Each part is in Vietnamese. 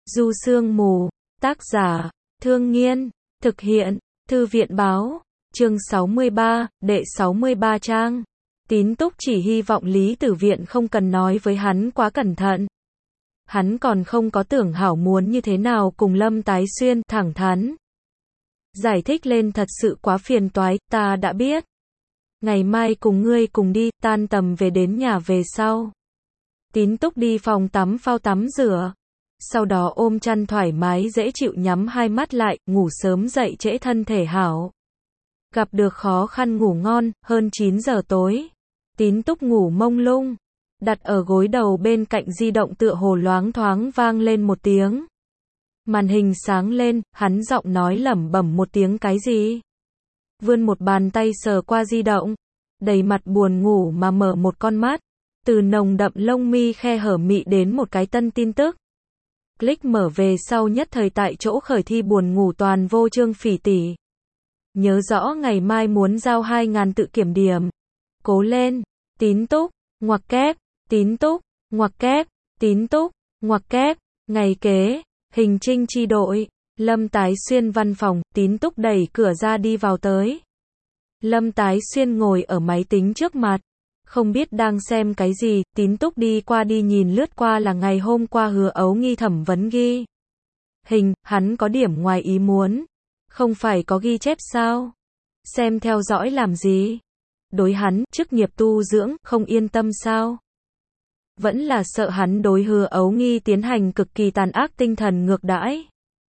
Du Sương Mù, tác giả, Thương Nghiên, thực hiện, Thư viện báo, chương 63, đệ 63 trang. Tín Túc chỉ hy vọng Lý Tử Viện không cần nói với hắn quá cẩn thận. Hắn còn không có tưởng hảo muốn như thế nào cùng Lâm Tái Xuyên, thẳng thắn. Giải thích lên thật sự quá phiền toái, ta đã biết. Ngày mai cùng ngươi cùng đi, tan tầm về đến nhà về sau. Tín Túc đi phòng tắm phao tắm rửa. Sau đó ôm chăn thoải mái dễ chịu nhắm hai mắt lại, ngủ sớm dậy trễ thân thể hảo. Gặp được khó khăn ngủ ngon, hơn 9 giờ tối. Tín Túc ngủ mông lung. Đặt ở gối đầu bên cạnh di động tựa hồ loáng thoáng vang lên một tiếng. Màn hình sáng lên, hắn giọng nói lẩm bẩm một tiếng cái gì. Vươn một bàn tay sờ qua di động. Đầy mặt buồn ngủ mà mở một con mắt. Từ nồng đậm lông mi khe hở mị đến một cái tân tin tức. Click mở về sau nhất thời tại chỗ khởi thi buồn ngủ toàn vô Trương Phỉ tỷ. Nhớ rõ ngày mai muốn giao 2.000 tự kiểm điểm. Cố lên, Tín Túc, ngoặc kép, Tín Túc, ngoặc kép, Tín Túc, ngoặc kép, ngày kế, hình trinh chi đội, Lâm Tái Xuyên văn phòng, Tín Túc đẩy cửa ra đi vào tới. Lâm Tái Xuyên ngồi ở máy tính trước mặt. Không biết đang xem cái gì, Tín Túc đi qua đi nhìn lướt qua là ngày hôm qua Hứa Ấu Nghi thẩm vấn ghi. Hình, hắn có điểm ngoài ý muốn. Không phải có ghi chép sao? Xem theo dõi làm gì? Đối hắn, chức nghiệp tu dưỡng, không yên tâm sao? Vẫn là sợ hắn đối Hứa Ấu Nghi tiến hành cực kỳ tàn ác tinh thần ngược đãi.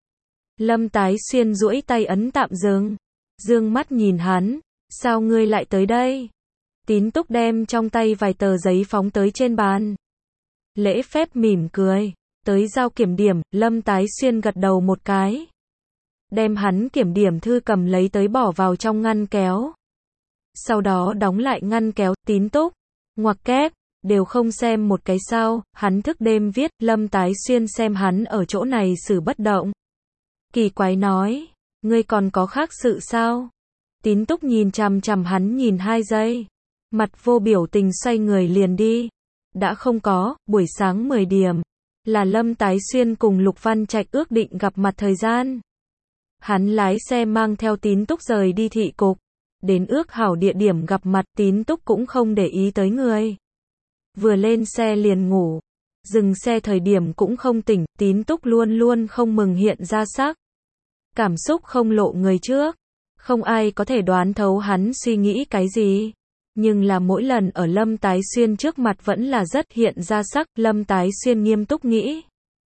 Lâm Tái Xuyên duỗi tay ấn tạm dừng. Dương mắt nhìn hắn, sao ngươi lại tới đây? Tín Túc đem trong tay vài tờ giấy phóng tới trên bàn. Lễ phép mỉm cười. Tới giao kiểm điểm, Lâm Tái Xuyên gật đầu một cái. Đem hắn kiểm điểm thư cầm lấy tới bỏ vào trong ngăn kéo. Sau đó đóng lại ngăn kéo, Tín Túc, ngoặc kép, đều không xem một cái sao, hắn thức đêm viết, Lâm Tái Xuyên xem hắn ở chỗ này xử bất động. Kỳ quái nói, ngươi còn có khác sự sao? Tín Túc nhìn chằm chằm hắn nhìn 2 giây. Mặt vô biểu tình xoay người liền đi. Đã không có, buổi sáng 10 điểm. Là Lâm Tái Xuyên cùng Lục Văn Trạch ước định gặp mặt thời gian. Hắn lái xe mang theo Tín Túc rời đi thị cục. Đến ước hảo địa điểm gặp mặt, Tín Túc cũng không để ý tới người. Vừa lên xe liền ngủ. Dừng xe thời điểm cũng không tỉnh, Tín Túc luôn luôn không mừng hiện ra sắc. Cảm xúc không lộ người trước. Không ai có thể đoán thấu hắn suy nghĩ cái gì. Nhưng là mỗi lần ở Lâm Tái Xuyên trước mặt vẫn là rất hiện ra sắc, Lâm Tái Xuyên nghiêm túc nghĩ.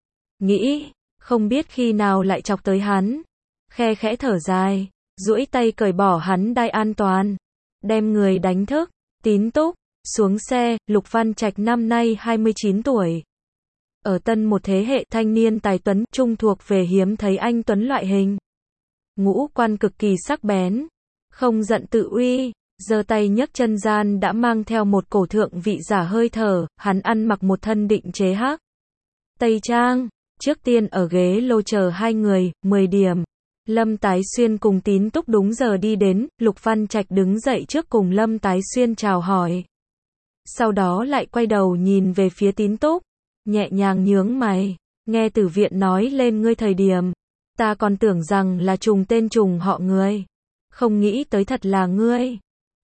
Không biết khi nào lại chọc tới hắn. Khe khẽ thở dài, duỗi tay cởi bỏ hắn đai an toàn. Đem người đánh thức, Tín Túc, xuống xe, Lục Văn Trạch năm nay 29 tuổi. Ở tân một thế hệ thanh niên tài tuấn, trung thuộc về hiếm thấy anh tuấn loại hình. Ngũ quan cực kỳ sắc bén, không giận tự uy. Giơ tay nhấc chân gian đã mang theo một cổ thượng vị giả hơi thở, hắn ăn mặc một thân định chế hắc tây trang, trước tiên ở ghế lô chờ hai người, 10 điểm. Lâm Tái Xuyên cùng Tín Túc đúng giờ đi đến, Lục Văn Trạch đứng dậy trước cùng Lâm Tái Xuyên chào hỏi. Sau đó lại quay đầu nhìn về phía Tín Túc, nhẹ nhàng nhướng mày, nghe Tử Viện nói lên ngươi thời điểm, ta còn tưởng rằng là trùng tên trùng họ người, không nghĩ tới thật là ngươi.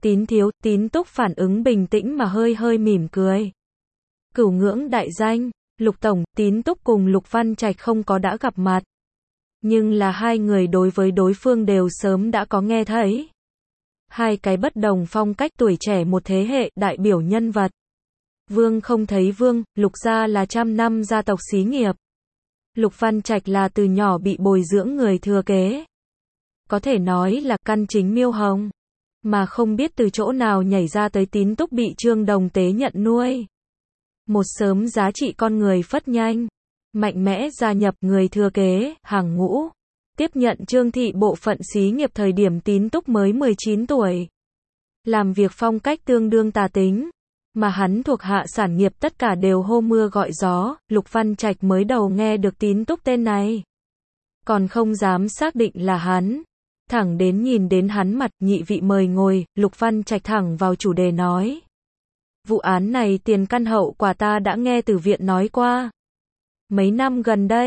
Tín Túc phản ứng bình tĩnh mà hơi hơi mỉm cười. Cửu ngưỡng đại danh, Lục Tổng, Tín Túc cùng Lục Văn Trạch không có đã gặp mặt. Nhưng là hai người đối với đối phương đều sớm đã có nghe thấy. Hai cái bất đồng phong cách tuổi trẻ một thế hệ, đại biểu nhân vật. Vương không thấy vương, Lục gia là 100 năm gia tộc xí nghiệp. Lục Văn Trạch là từ nhỏ bị bồi dưỡng người thừa kế. Có thể nói là căn chính miêu hồng. Mà không biết từ chỗ nào nhảy ra tới Tín Túc bị Trương Đồng Tế nhận nuôi. Một sớm giá trị con người phất nhanh. Mạnh mẽ gia nhập người thừa kế, hàng ngũ. Tiếp nhận Trương thị bộ phận xí nghiệp thời điểm Tín Túc mới 19 tuổi. Làm việc phong cách tương đương tà tính. Mà hắn thuộc hạ sản nghiệp tất cả đều hô mưa gọi gió, Lục Văn Trạch mới đầu nghe được Tín Túc tên này. Còn không dám xác định là hắn. Thẳng đến nhìn đến hắn mặt, nhị vị mời ngồi, Lục Văn Trạch thẳng vào chủ đề nói. Vụ án này tiền căn hậu quả ta đã nghe Tử Viện nói qua. Mấy năm gần đây,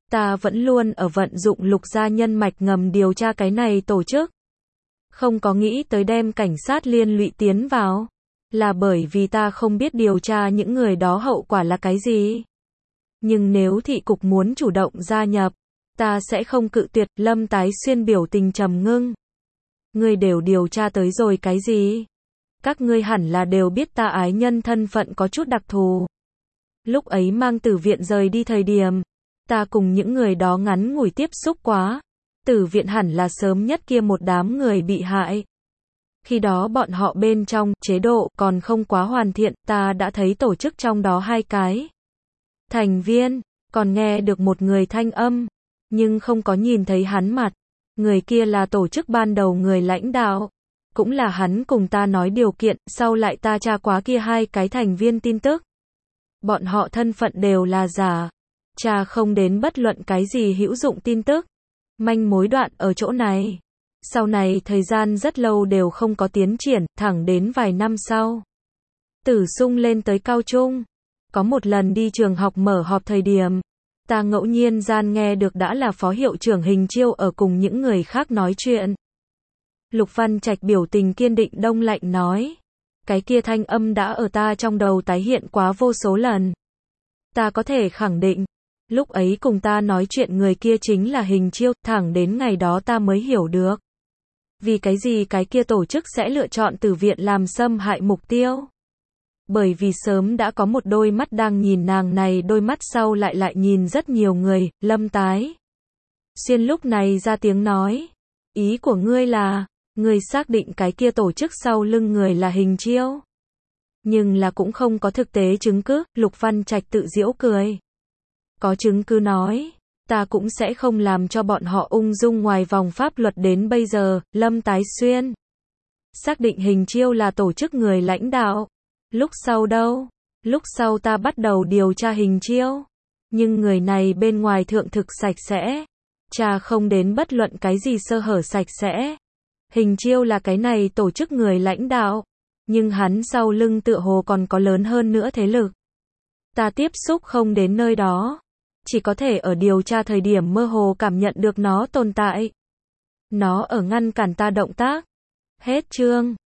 Ta vẫn luôn ở vận dụng Lục gia nhân mạch ngầm điều tra cái này tổ chức. Không có nghĩ tới đem cảnh sát liên lụy tiến vào. Là bởi vì ta không biết điều tra những người đó hậu quả là cái gì. Nhưng nếu thị cục muốn chủ động gia nhập, ta sẽ không cự tuyệt. Lâm Tái Xuyên biểu tình trầm ngưng. Ngươi đều điều tra tới rồi cái gì? Các ngươi hẳn là đều biết ta ái nhân thân phận có chút đặc thù. Lúc ấy mang Tử Viện rời đi thời điểm, ta cùng những người đó ngắn ngủi tiếp xúc quá. Tử Viện hẳn là sớm nhất kia một đám người bị hại. Khi đó bọn họ bên trong chế độ còn không quá hoàn thiện, ta đã thấy tổ chức trong đó 2 cái thành viên, còn nghe được một người thanh âm, nhưng không có nhìn thấy hắn mặt. Người kia là tổ chức ban đầu người lãnh đạo, cũng là hắn cùng ta nói điều kiện, sau lại ta tra quá kia 2 cái thành viên tin tức. Bọn họ thân phận đều là giả, tra không đến bất luận cái gì hữu dụng tin tức. Manh mối đoạn ở chỗ này. Sau này thời gian rất lâu đều không có tiến triển, thẳng đến vài năm sau. Tử Sung lên tới cao trung. Có một lần đi trường học mở họp thời điểm, ta ngẫu nhiên gian nghe được đã là phó hiệu trưởng Hình Chiêu ở cùng những người khác nói chuyện. Lục Văn Trạch biểu tình kiên định đông lạnh nói. Cái kia thanh âm đã ở ta trong đầu tái hiện quá vô số lần. Ta có thể khẳng định, lúc ấy cùng ta nói chuyện người kia chính là Hình Chiêu, thẳng đến ngày đó ta mới hiểu được. Vì cái gì cái kia tổ chức sẽ lựa chọn Tử Viện làm xâm hại mục tiêu? Bởi vì sớm đã có một đôi mắt đang nhìn nàng này, đôi mắt sau lại nhìn rất nhiều người. Lâm Tái Xuyên lúc này ra tiếng nói. Ý của ngươi là, ngươi xác định cái kia tổ chức sau lưng người là Hình Chiêu. Nhưng là cũng không có thực tế chứng cứ. Lục Văn Trạch tự giễu cười. Có chứng cứ nói, ta cũng sẽ không làm cho bọn họ ung dung ngoài vòng pháp luật đến bây giờ. Lâm Tái Xuyên xác định Hình Chiêu là tổ chức người lãnh đạo. Lúc sau đâu? Lúc sau ta bắt đầu điều tra Hình Chiêu. Nhưng người này bên ngoài thượng thực sạch sẽ. Tra không đến bất luận cái gì sơ hở, sạch sẽ. Hình Chiêu là cái này tổ chức người lãnh đạo. Nhưng hắn sau lưng tựa hồ còn có lớn hơn nữa thế lực. Ta tiếp xúc không đến nơi đó. Chỉ có thể ở điều tra thời điểm mơ hồ cảm nhận được nó tồn tại. Nó ở ngăn cản ta động tác. Hết chương.